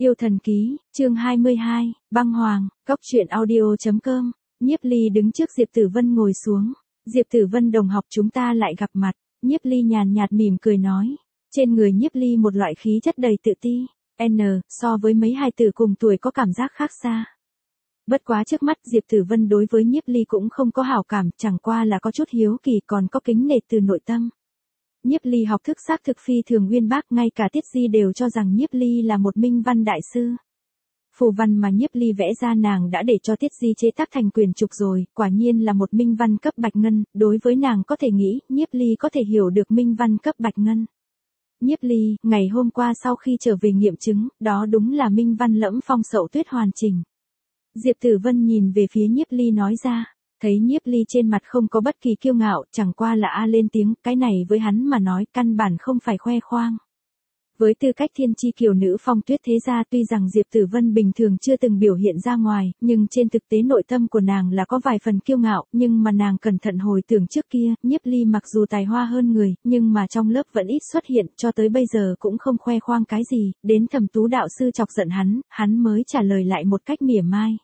Yêu thần ký, chương 22, băng hoàng, góc truyện audio.com. Nhiếp Ly đứng trước Diệp Tử Vân ngồi xuống. Diệp Tử Vân đồng học chúng ta lại gặp mặt. Nhiếp Ly nhàn nhạt mỉm cười nói. Trên người Nhiếp Ly một loại khí chất đầy tự ti. So với mấy hài tử cùng tuổi có cảm giác khác xa. Bất quá trước mắt Diệp Tử Vân đối với Nhiếp Ly cũng không có hảo cảm, chẳng qua là có chút hiếu kỳ còn có kính nể từ nội tâm. Nhiếp Ly học thức xác thực phi thường uyên bác, ngay cả Tiết Di đều cho rằng Nhiếp Ly là một minh văn đại sư. Phù văn mà Nhiếp Ly vẽ ra nàng đã để cho Tiết Di chế tác thành quyển trục rồi, quả nhiên là một minh văn cấp bạch ngân, đối với nàng có thể nghĩ, Nhiếp Ly có thể hiểu được minh văn cấp bạch ngân. Nhiếp Ly, ngày hôm qua sau khi trở về nghiệm chứng, đó đúng là minh văn lẫm phong sậu tuyết hoàn chỉnh. Diệp Tử Vân nhìn về phía Nhiếp Ly nói ra. Thấy Nhiếp Ly trên mặt không có bất kỳ kiêu ngạo, chẳng qua là lên tiếng, cái này với hắn mà nói căn bản không phải khoe khoang. Với tư cách thiên chi kiều nữ phong tuyết thế gia, tuy rằng Diệp Tử Vân bình thường chưa từng biểu hiện ra ngoài, nhưng trên thực tế nội tâm của nàng là có vài phần kiêu ngạo, nhưng mà nàng cẩn thận hồi tưởng trước kia, Nhiếp Ly mặc dù tài hoa hơn người, nhưng mà trong lớp vẫn ít xuất hiện, cho tới bây giờ cũng không khoe khoang cái gì, đến Thẩm Tú đạo sư chọc giận hắn mới trả lời lại một cách mỉa mai.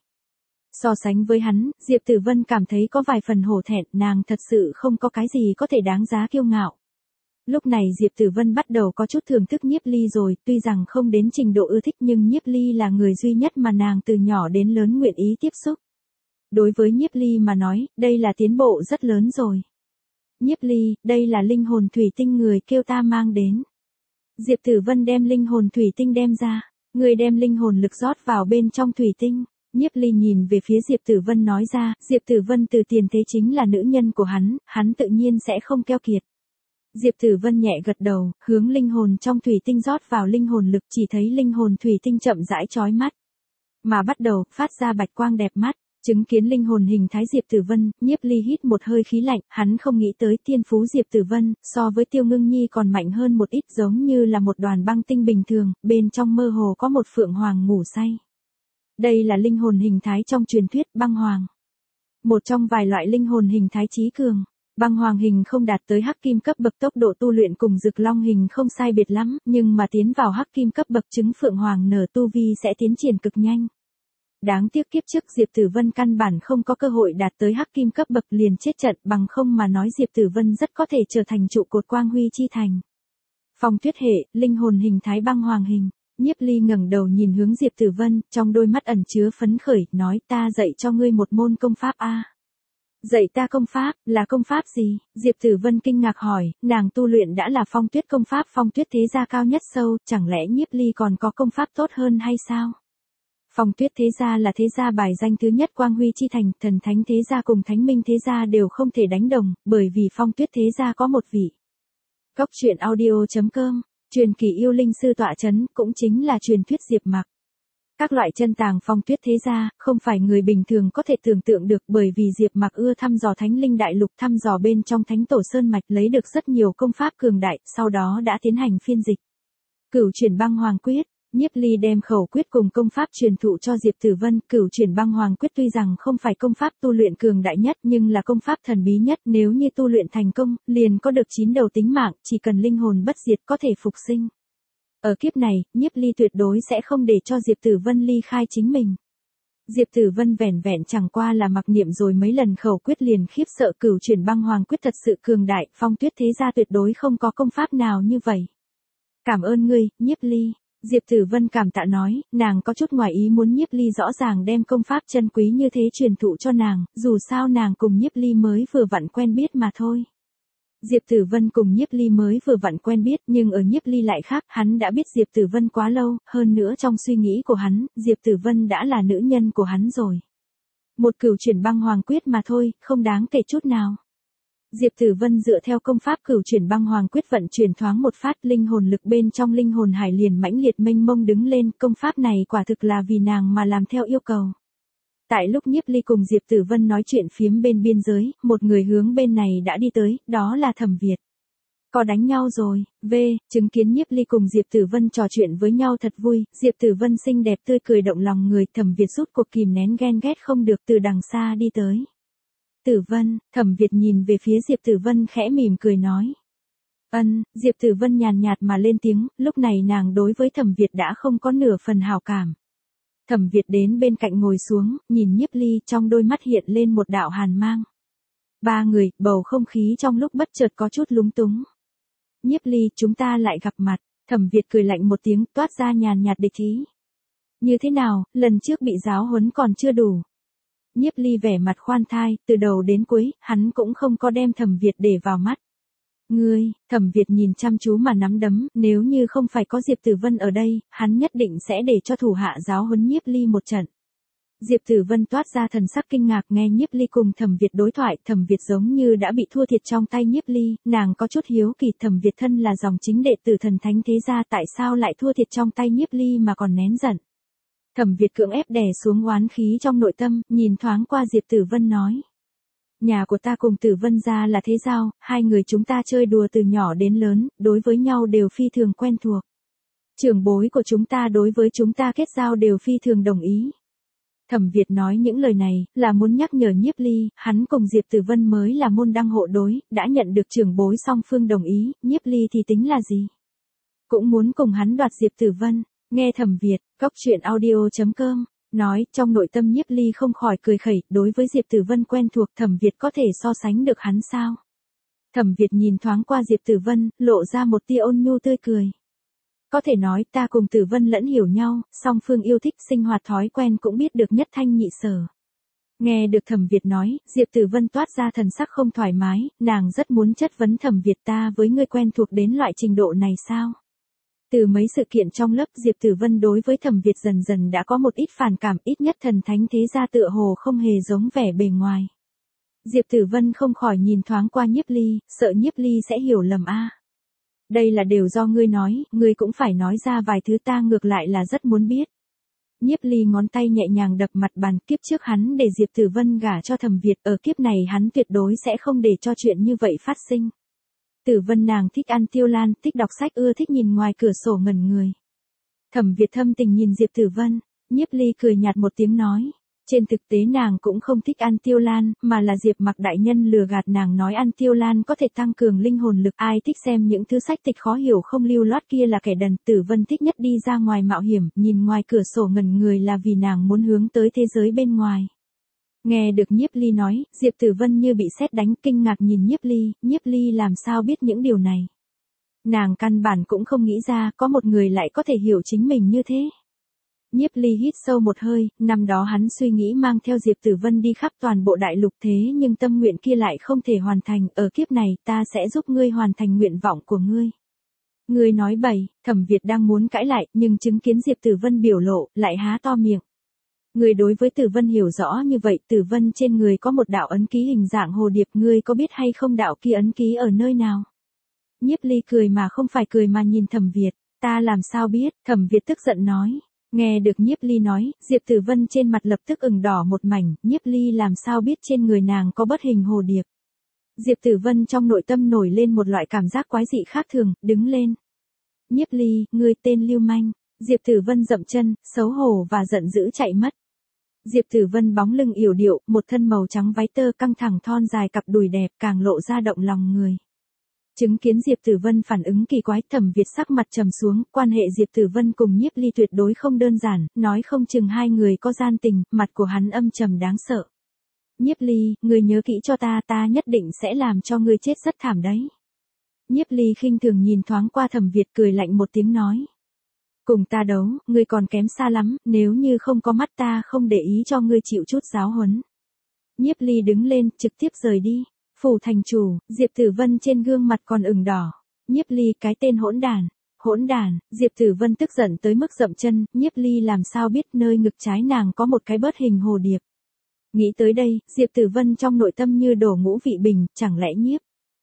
So sánh với hắn, Diệp Tử Vân cảm thấy có vài phần hổ thẹn, nàng thật sự không có cái gì có thể đáng giá kiêu ngạo. Lúc này Diệp Tử Vân bắt đầu có chút thưởng thức Nhiếp Ly rồi, tuy rằng không đến trình độ ưa thích nhưng Nhiếp Ly là người duy nhất mà nàng từ nhỏ đến lớn nguyện ý tiếp xúc. Đối với Nhiếp Ly mà nói, đây là tiến bộ rất lớn rồi. Nhiếp Ly, đây là linh hồn thủy tinh người kêu ta mang đến. Diệp Tử Vân đem linh hồn thủy tinh đem ra, người đem linh hồn lực rót vào bên trong thủy tinh. Nhiếp Ly nhìn về phía Diệp Tử Vân nói ra, Diệp Tử Vân từ tiền thế chính là nữ nhân của hắn tự nhiên sẽ không keo kiệt. Diệp Tử Vân nhẹ gật đầu, hướng linh hồn trong thủy tinh rót vào linh hồn lực, chỉ thấy linh hồn thủy tinh chậm rãi chói mắt, mà bắt đầu phát ra bạch quang đẹp mắt. Chứng kiến linh hồn hình thái Diệp Tử Vân, Nhiếp Ly hít một hơi khí lạnh, hắn không nghĩ tới tiên phú Diệp Tử Vân, so với Tiêu Ngưng Nhi còn mạnh hơn một ít, giống như là một đoàn băng tinh bình thường, bên trong mơ hồ có một phượng hoàng ngủ say. Đây là linh hồn hình thái trong truyền thuyết băng hoàng. Một trong vài loại linh hồn hình thái chí cường. Băng hoàng hình không đạt tới hắc kim cấp bậc, tốc độ tu luyện cùng Dực Long hình không sai biệt lắm, nhưng mà tiến vào hắc kim cấp bậc trứng phượng hoàng nở tu vi sẽ tiến triển cực nhanh. Đáng tiếc kiếp trước Diệp Tử Vân căn bản không có cơ hội đạt tới hắc kim cấp bậc liền chết trận, bằng không mà nói Diệp Tử Vân rất có thể trở thành trụ cột quang huy chi thành. Phong tuyết hệ, linh hồn hình thái băng hoàng hình. Nhiếp Ly ngẩng đầu nhìn hướng Diệp Tử Vân, trong đôi mắt ẩn chứa phấn khởi, nói ta dạy cho ngươi một môn công pháp a. Dạy ta công pháp, là công pháp gì? Diệp Tử Vân kinh ngạc hỏi, nàng tu luyện đã là phong tuyết công pháp, phong tuyết thế gia cao nhất sâu, chẳng lẽ Nhiếp Ly còn có công pháp tốt hơn hay sao? Phong tuyết thế gia là thế gia bài danh thứ nhất quang huy chi thành, thần thánh thế gia cùng thánh minh thế gia đều không thể đánh đồng, bởi vì phong tuyết thế gia có một vị. Góc truyện audio.com. Truyền kỳ yêu linh sư tọa chấn, cũng chính là truyền thuyết Diệp Mặc. Các loại chân tàng phong tuyết thế gia, không phải người bình thường có thể tưởng tượng được, bởi vì Diệp Mặc ưa thăm dò thánh linh đại lục, thăm dò bên trong thánh tổ sơn mạch, lấy được rất nhiều công pháp cường đại, sau đó đã tiến hành phiên dịch. Cửu chuyển băng hoàng quyết. Nhiếp Ly đem khẩu quyết cùng công pháp truyền thụ cho Diệp Tử Vân. Cửu chuyển băng hoàng quyết tuy rằng không phải công pháp tu luyện cường đại nhất, nhưng là công pháp thần bí nhất, nếu như tu luyện thành công, liền có được 9 đầu tính mạng, chỉ cần linh hồn bất diệt có thể phục sinh. Ở kiếp này, Nhiếp Ly tuyệt đối sẽ không để cho Diệp Tử Vân ly khai chính mình. Diệp Tử Vân vẻn vẹn chẳng qua là mặc niệm rồi mấy lần khẩu quyết liền khiếp sợ. Cửu chuyển băng hoàng quyết thật sự cường đại, phong tuyết thế gia tuyệt đối không có công pháp nào như vậy. Cảm ơn ngươi, Nhiếp Ly. Diệp Tử Vân cảm tạ nói, nàng có chút ngoài ý muốn Nhiếp Ly rõ ràng đem công pháp chân quý như thế truyền thụ cho nàng, dù sao nàng cùng Nhiếp Ly mới vừa vặn quen biết mà thôi. Diệp Tử Vân cùng Nhiếp Ly mới vừa vặn quen biết, nhưng ở Nhiếp Ly lại khác, hắn đã biết Diệp Tử Vân quá lâu, hơn nữa trong suy nghĩ của hắn, Diệp Tử Vân đã là nữ nhân của hắn rồi. Một cửu chuyển băng hoàng quyết mà thôi, không đáng kể chút nào. Diệp Tử Vân dựa theo công pháp cửu chuyển băng hoàng quyết vận chuyển thoáng một phát, linh hồn lực bên trong linh hồn hải liền mãnh liệt mênh mông đứng lên, công pháp này quả thực là vì nàng mà làm theo yêu cầu. Tại lúc Nhiếp Ly cùng Diệp Tử Vân nói chuyện phiếm bên biên giới, một người hướng bên này đã đi tới, đó là Thẩm Việt. Có đánh nhau rồi, chứng kiến Nhiếp Ly cùng Diệp Tử Vân trò chuyện với nhau thật vui, Diệp Tử Vân xinh đẹp tươi cười động lòng người, Thẩm Việt rút cuộc kìm nén ghen ghét không được từ đằng xa đi tới. Tử Vân, Thẩm Việt nhìn về phía Diệp Tử Vân khẽ mỉm cười nói. Diệp Tử Vân nhàn nhạt mà lên tiếng, lúc này nàng đối với Thẩm Việt đã không có nửa phần hảo cảm. Thẩm Việt đến bên cạnh ngồi xuống, nhìn Nhiếp Ly, trong đôi mắt hiện lên một đạo hàn mang. Ba người, bầu không khí trong lúc bất chợt có chút lúng túng. Nhiếp Ly, chúng ta lại gặp mặt. Thẩm Việt cười lạnh một tiếng, toát ra nhàn nhạt địch ý. Như thế nào, lần trước bị giáo huấn còn chưa đủ. Nhiếp Ly vẻ mặt khoan thai, từ đầu đến cuối, hắn cũng không có đem Thẩm Việt để vào mắt. Ngươi, Thẩm Việt nhìn chăm chú mà nắm đấm, nếu như không phải có Diệp Tử Vân ở đây, hắn nhất định sẽ để cho thủ hạ giáo huấn Nhiếp Ly một trận. Diệp Tử Vân toát ra thần sắc kinh ngạc nghe Nhiếp Ly cùng Thẩm Việt đối thoại, Thẩm Việt giống như đã bị thua thiệt trong tay Nhiếp Ly, nàng có chút hiếu kỳ, Thẩm Việt thân là dòng chính đệ tử thần thánh thế gia, tại sao lại thua thiệt trong tay Nhiếp Ly mà còn nén giận. Thẩm Việt cưỡng ép đè xuống oán khí trong nội tâm, nhìn thoáng qua Diệp Tử Vân nói. Nhà của ta cùng Tử Vân gia là thế giao, hai người chúng ta chơi đùa từ nhỏ đến lớn, đối với nhau đều phi thường quen thuộc. Trưởng bối của chúng ta đối với chúng ta kết giao đều phi thường đồng ý. Thẩm Việt nói những lời này, là muốn nhắc nhở Nhiếp Ly, hắn cùng Diệp Tử Vân mới là môn đăng hộ đối, đã nhận được trưởng bối song phương đồng ý, Nhiếp Ly thì tính là gì? Cũng muốn cùng hắn đoạt Diệp Tử Vân, nghe Thẩm Việt, coctruyện.audio.com, nói, trong nội tâm Nhiếp Ly không khỏi cười khẩy, đối với Diệp Tử Vân quen thuộc, Thẩm Việt có thể so sánh được hắn sao? Thẩm Việt nhìn thoáng qua Diệp Tử Vân, lộ ra một tia ôn nhu tươi cười. Có thể nói ta cùng Tử Vân lẫn hiểu nhau, song phương yêu thích sinh hoạt thói quen cũng biết được nhất thanh nhị sở. Nghe được Thẩm Việt nói, Diệp Tử Vân toát ra thần sắc không thoải mái, nàng rất muốn chất vấn Thẩm Việt ta với ngươi quen thuộc đến loại trình độ này sao? Từ mấy sự kiện trong lớp Diệp Tử Vân đối với Thẩm Việt dần dần đã có một ít phản cảm, ít nhất thần thánh thế gia tựa hồ không hề giống vẻ bề ngoài. Diệp Tử Vân không khỏi nhìn thoáng qua Nhiếp Ly, sợ Nhiếp Ly sẽ hiểu lầm a. Đây là đều do ngươi nói, ngươi cũng phải nói ra vài thứ ta ngược lại là rất muốn biết. Nhiếp Ly ngón tay nhẹ nhàng đập mặt bàn, kiếp trước hắn để Diệp Tử Vân gả cho Thẩm Việt, ở kiếp này hắn tuyệt đối sẽ không để cho chuyện như vậy phát sinh. Tử Vân nàng thích ăn tiêu lan, thích đọc sách, ưa thích nhìn ngoài cửa sổ ngẩn người. Thẩm Việt thâm tình nhìn Diệp Tử Vân, Nhiếp Ly cười nhạt một tiếng nói. Trên thực tế nàng cũng không thích ăn tiêu lan, mà là Diệp Mặc đại nhân lừa gạt nàng nói ăn tiêu lan có thể tăng cường linh hồn lực. Ai thích xem những thứ sách tịch khó hiểu không lưu loát kia là kẻ đần. Tử Vân thích nhất đi ra ngoài mạo hiểm, nhìn ngoài cửa sổ ngẩn người là vì nàng muốn hướng tới thế giới bên ngoài. Nghe được Nhiếp Ly nói, Diệp Tử Vân như bị sét đánh, kinh ngạc nhìn Nhiếp Ly làm sao biết những điều này. Nàng căn bản cũng không nghĩ ra có một người lại có thể hiểu chính mình như thế. Nhiếp Ly hít sâu một hơi, năm đó hắn suy nghĩ mang theo Diệp Tử Vân đi khắp toàn bộ đại lục, thế nhưng tâm nguyện kia lại không thể hoàn thành, ở kiếp này ta sẽ giúp ngươi hoàn thành nguyện vọng của ngươi. Ngươi nói bậy, Thẩm Việt đang muốn cãi lại, nhưng chứng kiến Diệp Tử Vân biểu lộ, lại há to miệng. Ngươi đối với Tử Vân hiểu rõ như vậy, Tử Vân trên người có một đạo ấn ký hình dạng hồ điệp, ngươi có biết hay không đạo kia ấn ký ở nơi nào? Nhiếp Ly cười mà không phải cười mà nhìn Thẩm Việt, ta làm sao biết, Thẩm Việt tức giận nói. Nghe được Nhiếp Ly nói, Diệp Tử Vân trên mặt lập tức ửng đỏ một mảnh, Nhiếp Ly làm sao biết trên người nàng có bất hình hồ điệp. Diệp Tử Vân trong nội tâm nổi lên một loại cảm giác quái dị khác thường, đứng lên. Nhiếp Ly, ngươi tên lưu manh. Diệp Tử Vân dậm chân, xấu hổ và giận dữ chạy mất. Diệp Tử Vân bóng lưng yểu điệu, một thân màu trắng váy tơ căng thẳng thon dài, cặp đùi đẹp càng lộ ra động lòng người. Chứng kiến Diệp Tử Vân phản ứng kỳ quái, Thẩm Việt sắc mặt trầm xuống, quan hệ Diệp Tử Vân cùng Nhiếp Ly tuyệt đối không đơn giản, nói không chừng hai người có gian tình, mặt của hắn âm trầm đáng sợ. Nhiếp Ly, ngươi nhớ kỹ cho ta, ta nhất định sẽ làm cho ngươi chết rất thảm đấy. Nhiếp Ly khinh thường nhìn thoáng qua Thẩm Việt, cười lạnh một tiếng nói. Cùng ta đấu, ngươi còn kém xa lắm, nếu như không có mắt ta không để ý cho ngươi chịu chút giáo huấn. Nhiếp Ly đứng lên, trực tiếp rời đi. Phủ thành chủ, Diệp Tử Vân trên gương mặt còn ửng đỏ. Nhiếp Ly, cái tên hỗn đản. Hỗn đản, Diệp Tử Vân tức giận tới mức dậm chân, Nhiếp Ly làm sao biết nơi ngực trái nàng có một cái bớt hình hồ điệp. Nghĩ tới đây, Diệp Tử Vân trong nội tâm như đổ ngũ vị bình, chẳng lẽ Nhiếp.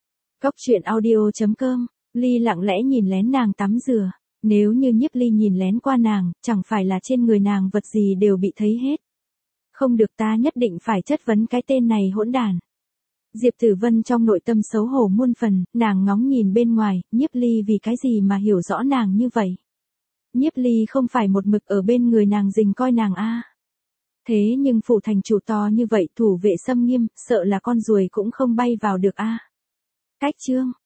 Coctruyện.audio.com, Ly lặng lẽ nhìn lén nàng tắm rửa. Nếu như Nhiếp Ly nhìn lén qua nàng, chẳng phải là trên người nàng vật gì đều bị thấy hết. Không được, ta nhất định phải chất vấn cái tên này hỗn đản. Diệp Tử Vân trong nội tâm xấu hổ muôn phần, nàng ngóng nhìn bên ngoài, Nhiếp Ly vì cái gì mà hiểu rõ nàng như vậy. Nhiếp Ly không phải một mực ở bên người nàng rình coi nàng a. Thế nhưng phủ thành chủ to như vậy, thủ vệ xâm nghiêm, sợ là con ruồi cũng không bay vào được a. Cách chương